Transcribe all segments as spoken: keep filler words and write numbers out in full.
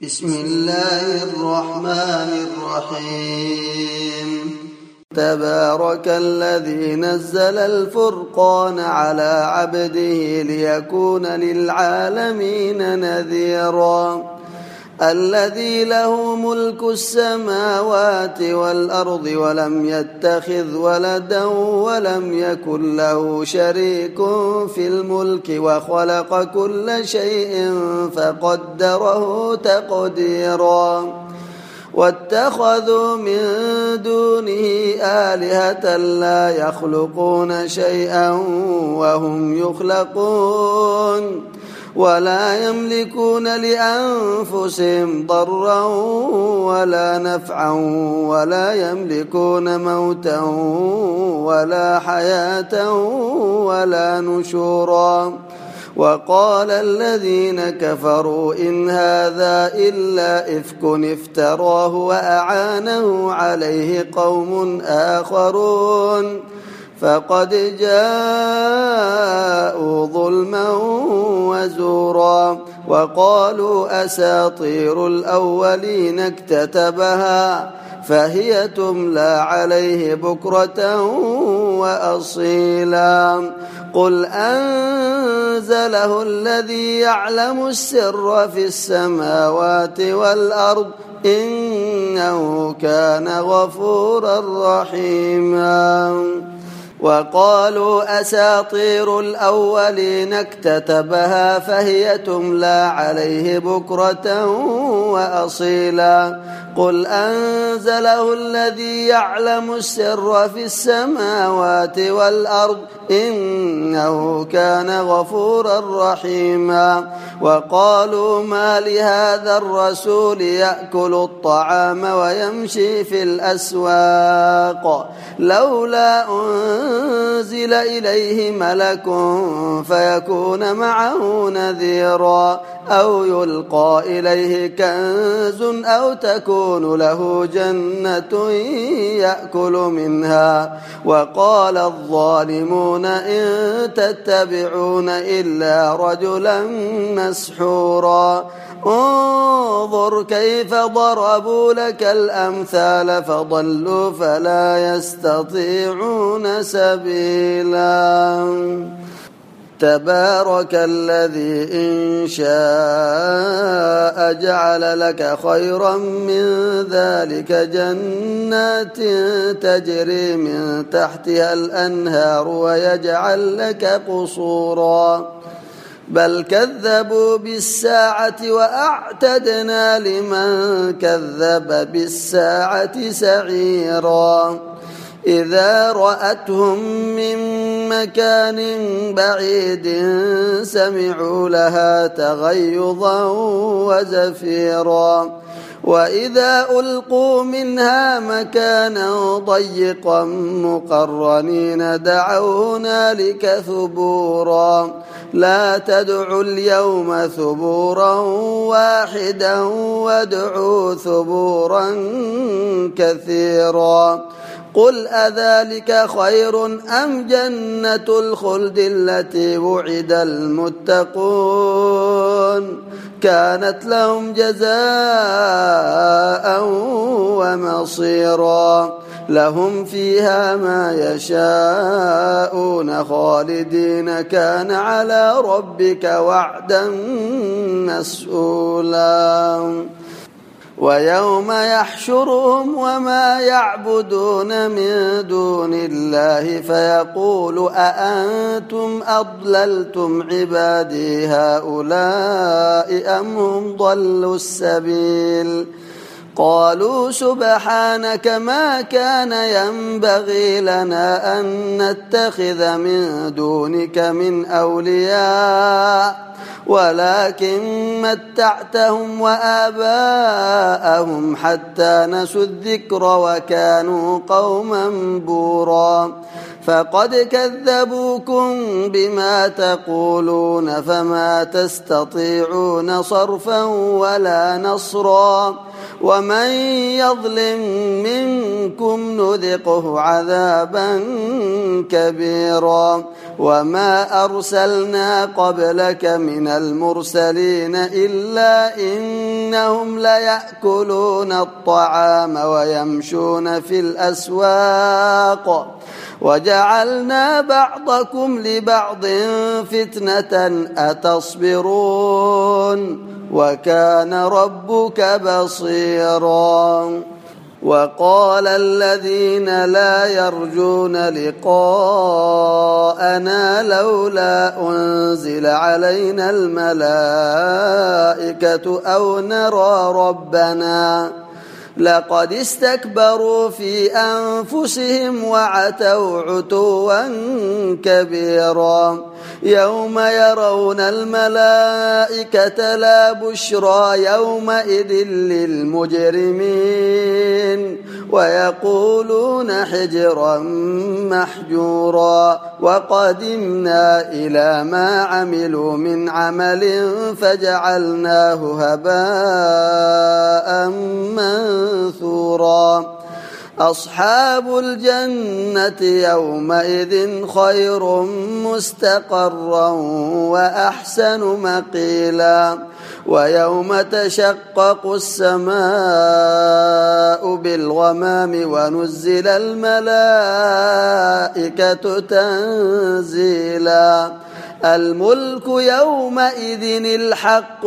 بسم الله الرحمن الرحيم تبارك الذي نزل الفرقان على عبده ليكون للعالمين نذيرا الذي له ملك السماوات والأرض ولم يتخذ ولدا ولم يكن له شريك في الملك وخلق كل شيء فقدره تقديرا واتخذوا من دونه آلهة لا يخلقون شيئا وهم يخلقون ولا يملكون لأنفسهم ضرا ولا نفعا ولا يملكون موتا ولا حياة ولا نشورا وقال الذين كفروا إن هذا إلا إفك افتراه وأعانه عليه قوم آخرون فقد جاءوا ظلما وزورا وقالوا أساطير الأولين اكتتبها فهي تملى عليه بكرة وأصيلا قل أنزله الذي يعلم السر في السماوات والأرض إنه كان غفورا رحيما وقالوا أساطير الأولين اكتتبها فهي تملى عليه بكرة وأصيلا قل أنزله الذي يعلم السر في السماوات والأرض إنه كان غفورا رحيما وقالوا ما لهذا الرسول يأكل الطعام ويمشي في الأسواق لولا أنزل إليه ملك فيكون معه نذيرا أو يلقى إليه كنز أو تكون له جنة يأكل منها وقال الظالمون إن تتبعون إلا رجلا مسحورا انظر كيف ضربوا لك الأمثال فضلوا فلا يستطيعون سبيلا تبارك الذي إن شاء جعل لك خيرا من ذلك جنات تجري من تحتها الأنهار ويجعل لك قصورا بل كذبوا بالساعة وأعتدنا لمن كذب بالساعة سعيرا إذا رأتهم من مكان بعيد سمعوا لها تغيظا وزفيرا وإذا ألقوا منها مكانا ضيقا مقرنين دعوا هنالك ثبورا لا تدعوا اليوم ثبورا واحدا وادعوا ثبورا كثيرا قل أذلك خير أم جنة الخلد التي وعد المتقون كانت لهم جزاء ومصيرا لهم فيها ما يشاءون خالدين كان على ربك وعدا مسؤولا ويوم يحشرهم وما يعبدون من دون الله فيقول أأنتم أضللتم عبادي هؤلاء أم هم ضلوا السبيل قالوا سبحانك ما كان ينبغي لنا أن نتخذ من دونك من أولياء ولكن متعتهم وآباءهم حتى نسوا الذكر وكانوا قوما بورا فقد كذبوكم بما تقولون فما تستطيعون صرفا ولا نصرا ومن يظلم منكم نذقه عذابا كبيرا وما أرسلنا قبلك من المرسلين إلا إنهم ليأكلون الطعام ويمشون في الأسواق وجعلنا بعضكم لبعض فتنة أتصبرون وكان ربك بصيرا وقال الذين لا يرجون لقاءنا لولا أنزل علينا الملائكة أو نرى ربنا لقد استكبروا في أنفسهم وعتوا عتوا كبيرا يوم يرون الملائكة لا بشرى يومئذ للمجرمين ويقولون حجرا محجورا وقدمنا إلى ما عملوا من عمل فجعلناه هباء منثورا أصحاب الجنة يومئذ خير مستقرا وأحسن مقيلا ويوم تشقق السماء بالغمام ونزل الملائكة تنزيلا الملك يومئذ الحق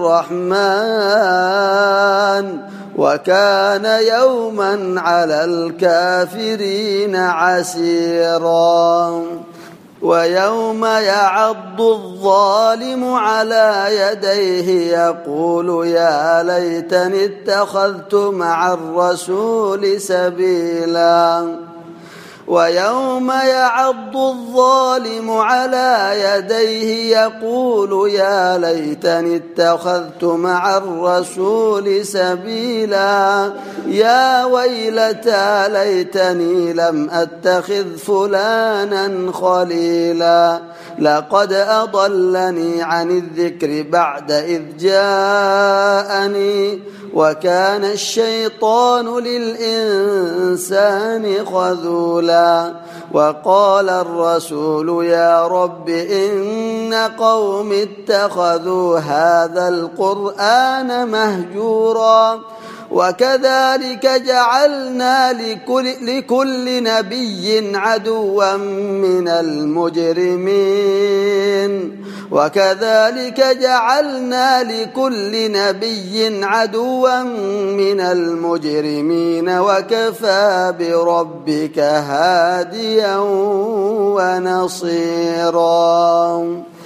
للرحمن وكان يوما على الكافرين عسيرا ويوم يعض الظالم على يديه يقول يا ليتني اتخذت مع الرسول سبيلا ويوم يعض الظالم على يديه يقول يا ليتني اتخذت مع الرسول سبيلا يا ويلتى ليتني لم أتخذ فلانا خليلا لقد أضلني عن الذكر بعد إذ جاءني وكان الشيطان للإنسان خذولا وقال الرسول يا رب إن قوم اتخذوا هذا القرآن مهجورا وكذلك جعلنا لكل, لكل نبي عدوا من المجرمين وكذلك جعلنا لكل نبي عدوا من المجرمين وكفى بربك هاديا ونصيرا.